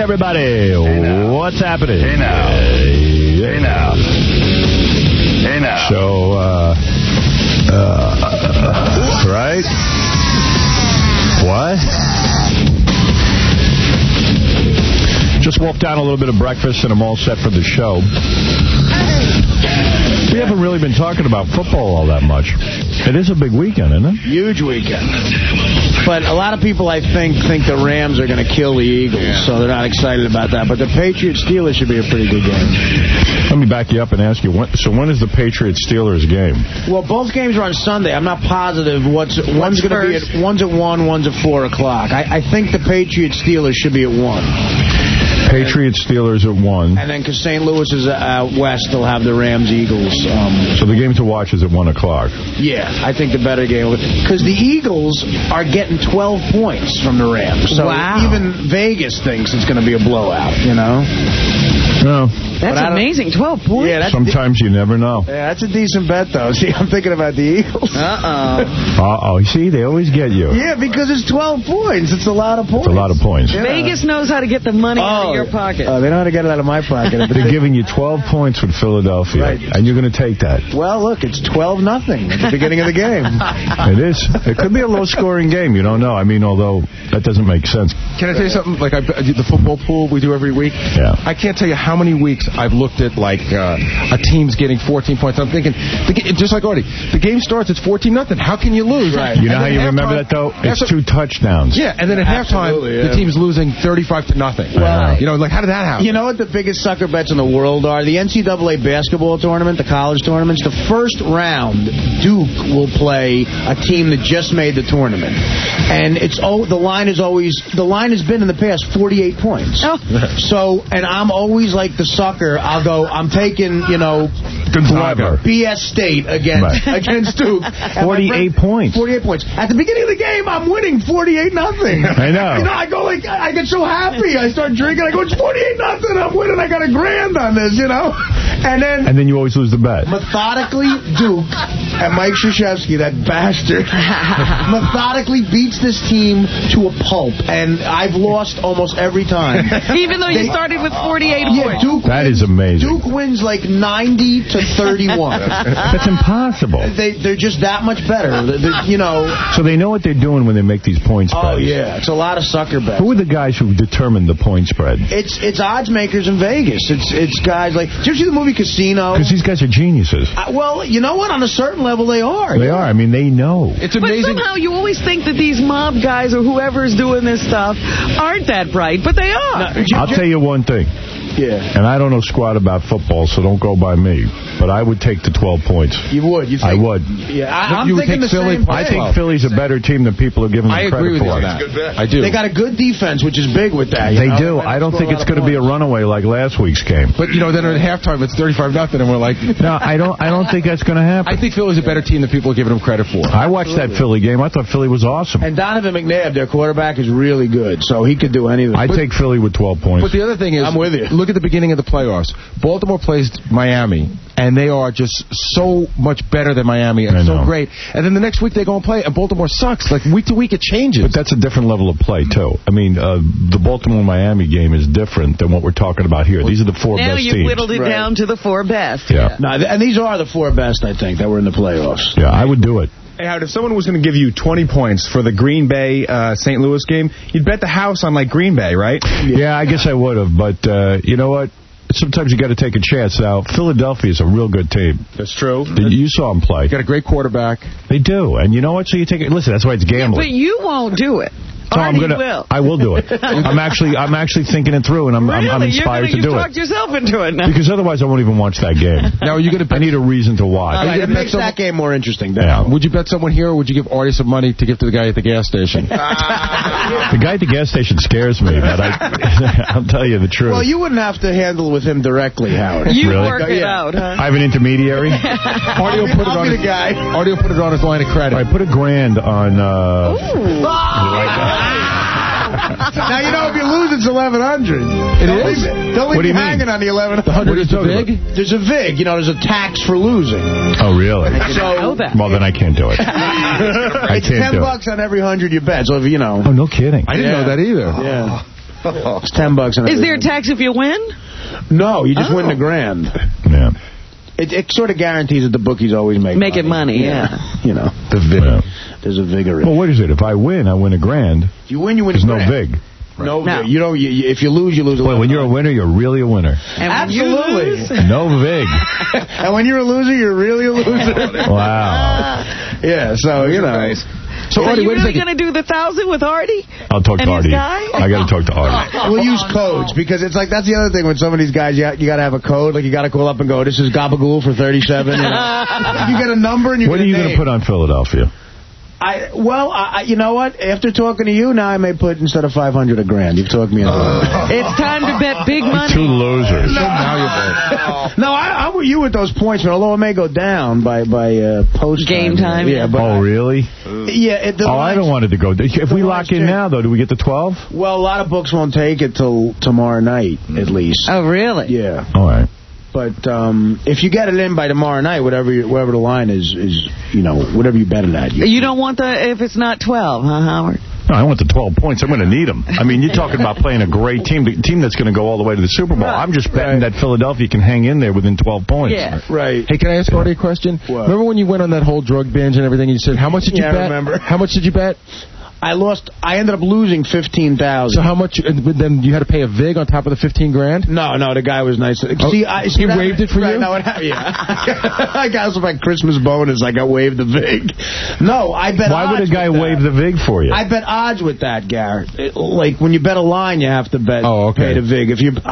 everybody. Hey, what's happening? Hey, now. Hey, now. Hey, now. So, right? What? Just wolfed down a little bit of breakfast, and I'm all set for the show. We haven't really been talking about football all that much. It is a big weekend, isn't it? Huge weekend. But a lot of people, I think the Rams are going to kill the Eagles, so they're not excited about that. But the Patriots-Steelers should be a pretty good game. Let me back you up and ask you, when is the Patriots-Steelers game? Well, both games are on Sunday. I'm not positive one's going to be at 1, one's at 4 o'clock. I think the Patriots-Steelers should be at 1. Patriots-Steelers at 1. And then because St. Louis is out west, they'll have the Rams-Eagles. So the game to watch is at 1 o'clock. Yeah, I think the better game. Because the Eagles are getting 12 points from the Rams. So even Vegas thinks it's going to be a blowout, you know? No. That's amazing, 12 points. Yeah, sometimes you never know. Yeah, that's a decent bet, though. See, I'm thinking about the Eagles. Uh-oh. See, they always get you. Yeah, because it's 12 points. It's a lot of points. It's a lot of points. Yeah. Vegas knows how to get the money out of your pocket. They know how to get it out of my pocket. They're giving you 12 points with Philadelphia, right. And you're going to take that. Well, look, it's 12-0 at the beginning of the game. It is. It could be a low-scoring game. You don't know. I mean, although that doesn't make sense. Can I tell you something? Like the football pool we do every week? Yeah. I can't tell you how many weeks I've looked at, like, a team's getting 14 points. I'm thinking, just like Artie, the game starts, it's 14-0. How can you lose? Right. You know how you remember that, though? It's 2 touchdowns. Yeah, and then at halftime, the team's losing 35-0. Well, you know, like, how did that happen? You know what the biggest sucker bets in the world are? The NCAA basketball tournament, the college tournaments. The first round, Duke will play a team that just made the tournament. And the line has been in the past 48 points. Oh. So, and I'm always like the sucker. I'm taking, Gonzaga. BS State against Duke. 48 points. 48 points. At the beginning of the game, I'm winning 48-0. I know. I get so happy. I start drinking. I go, it's 48-0. I'm winning. I got $1,000 on this, And then you always lose the bet. Methodically, Duke and Mike Krzyzewski, that bastard, methodically beats this team to a pulp. And I've lost almost every time. Even though you started with 48 points. That is amazing. Duke wins like 90-31. That's impossible. They're just that much better. So they know what they're doing when they make these point spreads. Oh, yeah. It's a lot of sucker bets. Who are the guys who determine the point spread? It's odds makers in Vegas. It's guys like... Did you see the movie Casino? Because these guys are geniuses. Well, you know what? On a certain level, they are. They are. I mean, they know. It's amazing. But somehow you always think that these mob guys or whoever's doing this stuff aren't that bright, but they are. I'll tell you one thing. Yeah. And I don't know squat about football, so don't go by me. But I would take the 12 points. You would? I would. Yeah, I'm thinking the same thing. I think Philly's a better team than people are giving them credit for. I agree with you on that. I do. They got a good defense, which is big with that. They do. I don't think it's going to be a runaway like last week's game. But, then at halftime, it's 35-0, and we're like... No, I don't think that's going to happen. I think Philly's a better team than people are giving them credit for. I watched that Philly game. I thought Philly was awesome. And Donovan McNabb, their quarterback, is really good, so he could do anything. I take Philly with 12 points. But the other thing is... I'm with you. Look at the beginning of the playoffs. Baltimore plays Miami, and they are just so much better than Miami and so great. And then the next week they go and play, and Baltimore sucks. Like, week to week it changes. But that's a different level of play, too. I mean, the Baltimore-Miami game is different than what we're talking about here. These are the 4 best teams. Now you whittled it down to the 4 best. Yeah. No, and these are the 4 best, I think, that were in the playoffs. Yeah, I would do it. Hey, Howard, if someone was going to give you 20 points for the Green Bay St. Louis game, you'd bet the house on, like, Green Bay, right? Yeah, I guess I would have. But you know what? Sometimes you got to take a chance. Now, Philadelphia is a real good team. That's true. You saw them play. Got a great quarterback. They do. And you know what? So you take it. Listen, that's why it's gambling. But you won't do it. So I will do it. I'm actually thinking it through, and I'm inspired to do it. You talked yourself into it now. Because otherwise I won't even watch that game. Now, are you going to? I need a reason to watch. It makes that game more interesting. Yeah. Would you bet someone here, or would you give Artie some money to give to the guy at the gas station? The guy at the gas station scares me, but I'll tell you the truth. Well, you wouldn't have to handle with him directly, Howard. You work it out, huh? I have an intermediary. Artie will put it on. Artie will put it on his line of credit. All right, put $1,000 on. Now, if you lose, it's 1,100. It is? Don't leave me hanging on the 1,100. The 100 is a VIG? There's a VIG. There's a tax for losing. Oh, really? Well, then I can't do it. It's $10 on every 100 you bet. So, Oh, no kidding. I didn't know that either. Yeah. It's $10. Is there a tax if you win? No, you just win the grand. Yeah. It sort of guarantees that the bookies always make money. Yeah. You know. The vig. There's a vigor. Well, what is it? If I win $1 grand. If you win, you win. There's a no grand. vig. Right. No, you don't. If you lose, you lose. Boy, when you're a winner, you're really a winner. And absolutely. No vig. And when you're a loser, you're really a loser. Wow. Yeah. So you know. So Artie, you really going to do the 1,000 with Artie? I'll talk to Artie. I got to talk to Artie. We'll use codes because it's like that's the other thing with some of these guys. You got to have a code. Like you got to call up and go, "This is Gabagool for 37." You know? You get a number and you. What are you going to put on Philadelphia? You know what? After talking to you, now I may put instead of $500 a grand. You've talked me into it. It's time to bet big money. Two losers. So valuable. No, I'm with you with those points, but although it may go down by post game time. Yeah. But really? Yeah. I don't want it to go. If we lock in now, though, do we get to 12? Well, a lot of books won't take it till tomorrow night, at least. Oh, really? Yeah. All right. But if you get it in by tomorrow night, whatever the line is, whatever you bet it at. You don't want if it's not 12, huh, Howard? No, I want the 12 points. I'm going to need them. I mean, you're talking about playing a great team, the team that's going to go all the way to the Super Bowl. Right. I'm just betting that Philadelphia can hang in there within 12 points. Yeah, right. Hey, can I ask Artie a question? What? Remember when you went on that whole drug binge and everything, and you said, how much did you bet? I remember. How much did you bet? I ended up losing $15,000. So how much? Then you had to pay a vig on top of the $15,000? No, the guy was nice. He waived it for you? No, I got some like Christmas bonus. I got waived the vig. No, I bet. Why would a guy waive the vig for you? I bet odds with that, Garrett. Like when you bet a line, you have to bet. Oh, okay. Pay the vig.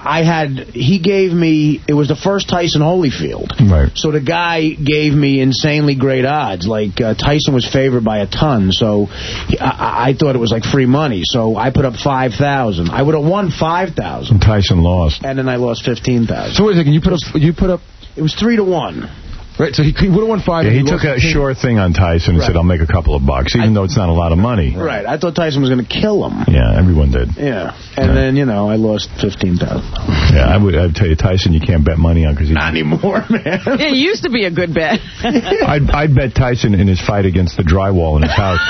He gave me. It was the first Tyson Holyfield. Right. So the guy gave me insanely great odds. Like Tyson was favored by a ton. So I thought it was like free money, so I put up $5,000. I would have won $5,000. And Tyson lost. And then I lost $15,000. So wait a second, you put up. It was 3-1. Right, so he would have won $5,000. Yeah, he took a sure thing on Tyson and said, "I'll make a couple of bucks," even though it's not a lot of money. Right. I thought Tyson was going to kill him. Yeah, everyone did. Yeah, and then I lost $15,000. Yeah, I'd tell you, Tyson, you can't bet money on because not anymore, man. It used to be a good bet. I'd bet Tyson in his fight against the drywall in his house.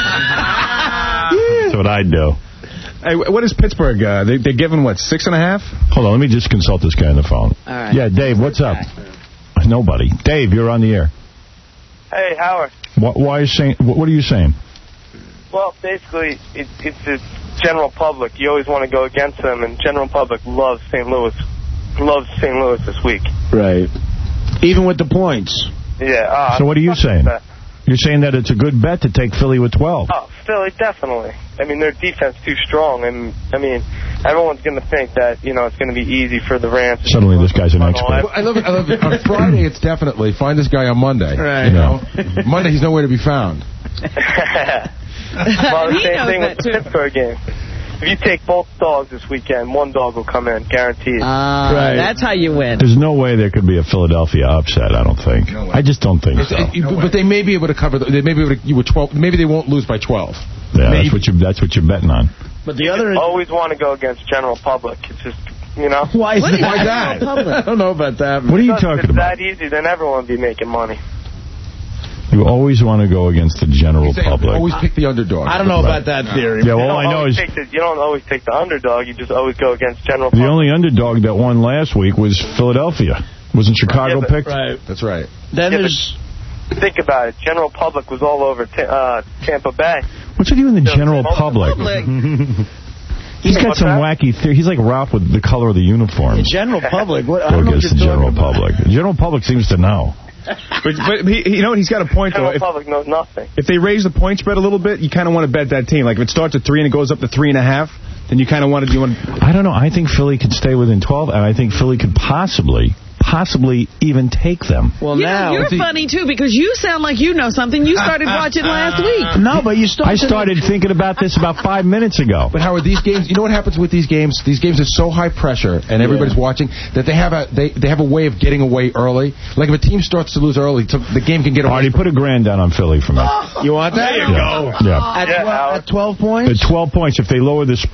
That's what I'd do. Hey, what is Pittsburgh? They're giving, what, 6.5? Hold on, let me just consult this guy on the phone. All right. Yeah, Dave, what's up? Nobody. Dave, you're on the air. Hey, Howard. What are you saying? Well, basically, it's the general public. You always want to go against them, and general public loves St. Louis. Loves St. Louis this week. Right. Even with the points. Yeah. So what are you saying? You're saying that it's a good bet to take Philly with 12. Oh, Philly, definitely. I mean, their defense too strong, and I mean, everyone's going to think that it's going to be easy for the Rams. Suddenly, this guy's an expert. I love it. On Friday, it's definitely find this guy on Monday. Right. Monday, he's nowhere to be found. Well, the same thing with the Pittsburgh game. If you take both dogs this weekend, one dog will come in, guaranteed. Right. That's how you win. There's no way there could be a Philadelphia upset, I don't think. No, I just don't think so. But they may be able to cover. They may be able to. You were 12. Maybe they won't lose by 12. Yeah, that's what you're betting on. But the other always want to go against general public. It's just Why is that? I don't know about that. What are you talking about? If it's that easy, then everyone would be making money. You always want to go against the general public. Always pick the underdog. I don't know about that theory. Yeah, all I know is you don't always take the underdog. You just always go against general public. The only underdog that won last week was Philadelphia. Wasn't Chicago picked? Right. That's right. Then there's... Think about it. General public was all over Tampa Bay. What's with you in the general public? He's got some wacky theory. He's like Ralph with the color of the uniform. The general public? What? Go against the general public. The general public seems to know. But he's got a point, though. The public knows nothing. If they raise the point spread a little bit, you kind of want to bet that team. Like, if it starts at 3 and it goes up to 3.5, then you kind of want to do one. I don't know. I think Philly could stay within 12, and I think Philly could possibly even take them. Well, now you're funny too because you sound like you know something. You started watching last week. No, but I started thinking about this about 5 minutes ago. But Howard, these games, you know what happens with these games? These games are so high pressure, and everybody's watching that they have a way of getting away early. Like if a team starts to lose early, the game can get away. Already put a $1,000 down on Philly for me. You want that? There you go. Yeah. At 12 points. At 12 points, if they lower the